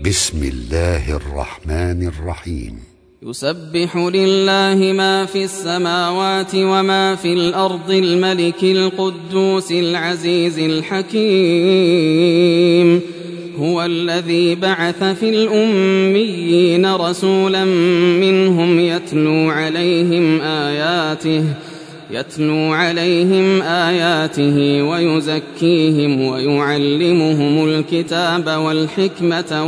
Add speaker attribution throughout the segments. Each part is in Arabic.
Speaker 1: بسم الله الرحمن الرحيم.
Speaker 2: يسبح لله ما في السماوات وما في الأرض الملك القدوس العزيز الحكيم. هو الذي بعث في الأميين رسولا منهم يتلو عليهم آياته ويزكيهم ويعلمهم الكتاب والحكمة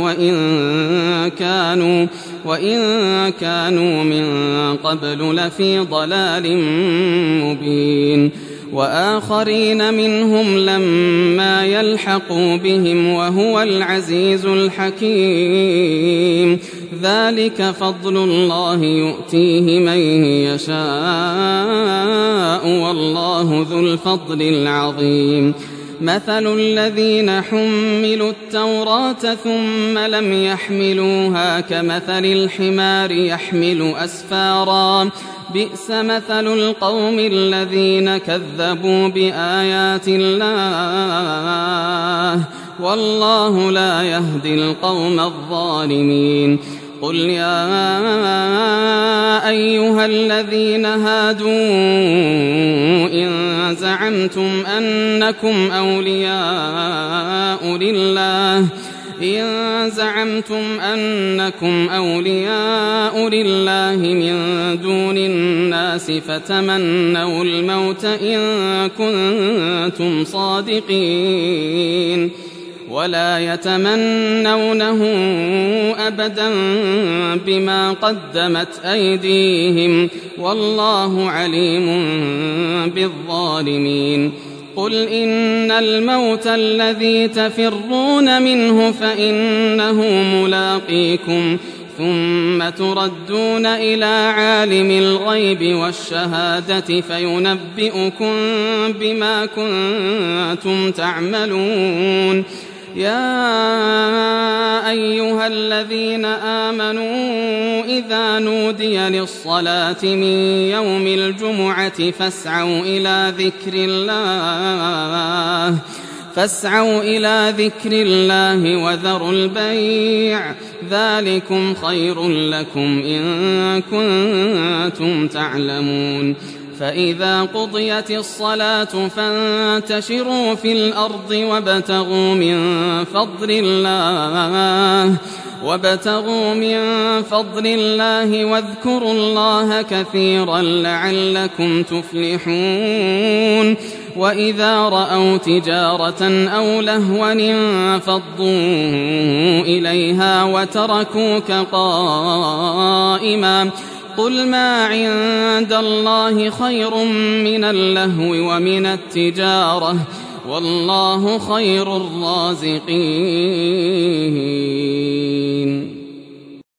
Speaker 2: وإن كانوا من قبل لفي ضلال مبين. وآخرين منهم لما يلحقوا بهم وهو العزيز الحكيم. ذلك فضل الله يؤتيه من يشاء والله ذو الفضل العظيم. مثل الذين حملوا التوراة ثم لم يحملوها كمثل الحمار يحمل أسفارا بئس مثل القوم الذين كذبوا بآيات الله والله لا يهدي القوم الظالمين. قل يا أيها الذين هادوا إن زعمتم أنكم أولياء لله من دون الناس فتمنوا الموت إن كنتم صادقين ولا يتمنونه أبدا بما قدمت أيديهم والله عليم بالظالمين. قل إن الموت الذي تفرون منه فإنه ملاقيكم ثم تردون إلى عالم الغيب والشهادة فينبئكم بما كنتم تعملون. يا أيها الذين آمنوا إذا نودي للصلاة من يوم الجمعة فاسعوا إلى ذكر الله وذروا البيع ذلكم خير لكم إن كنتم تعلمون. فإذا قضيت الصلاة فانتشروا في الأرض وابتغوا من فضل الله واذكروا الله كثيرا لعلكم تفلحون. وإذا رأوا تجارة أو لهوا انفضوا إليها وتركوك قائما قل ما عند الله خير من اللهو ومن التجارة والله خير الرازقين.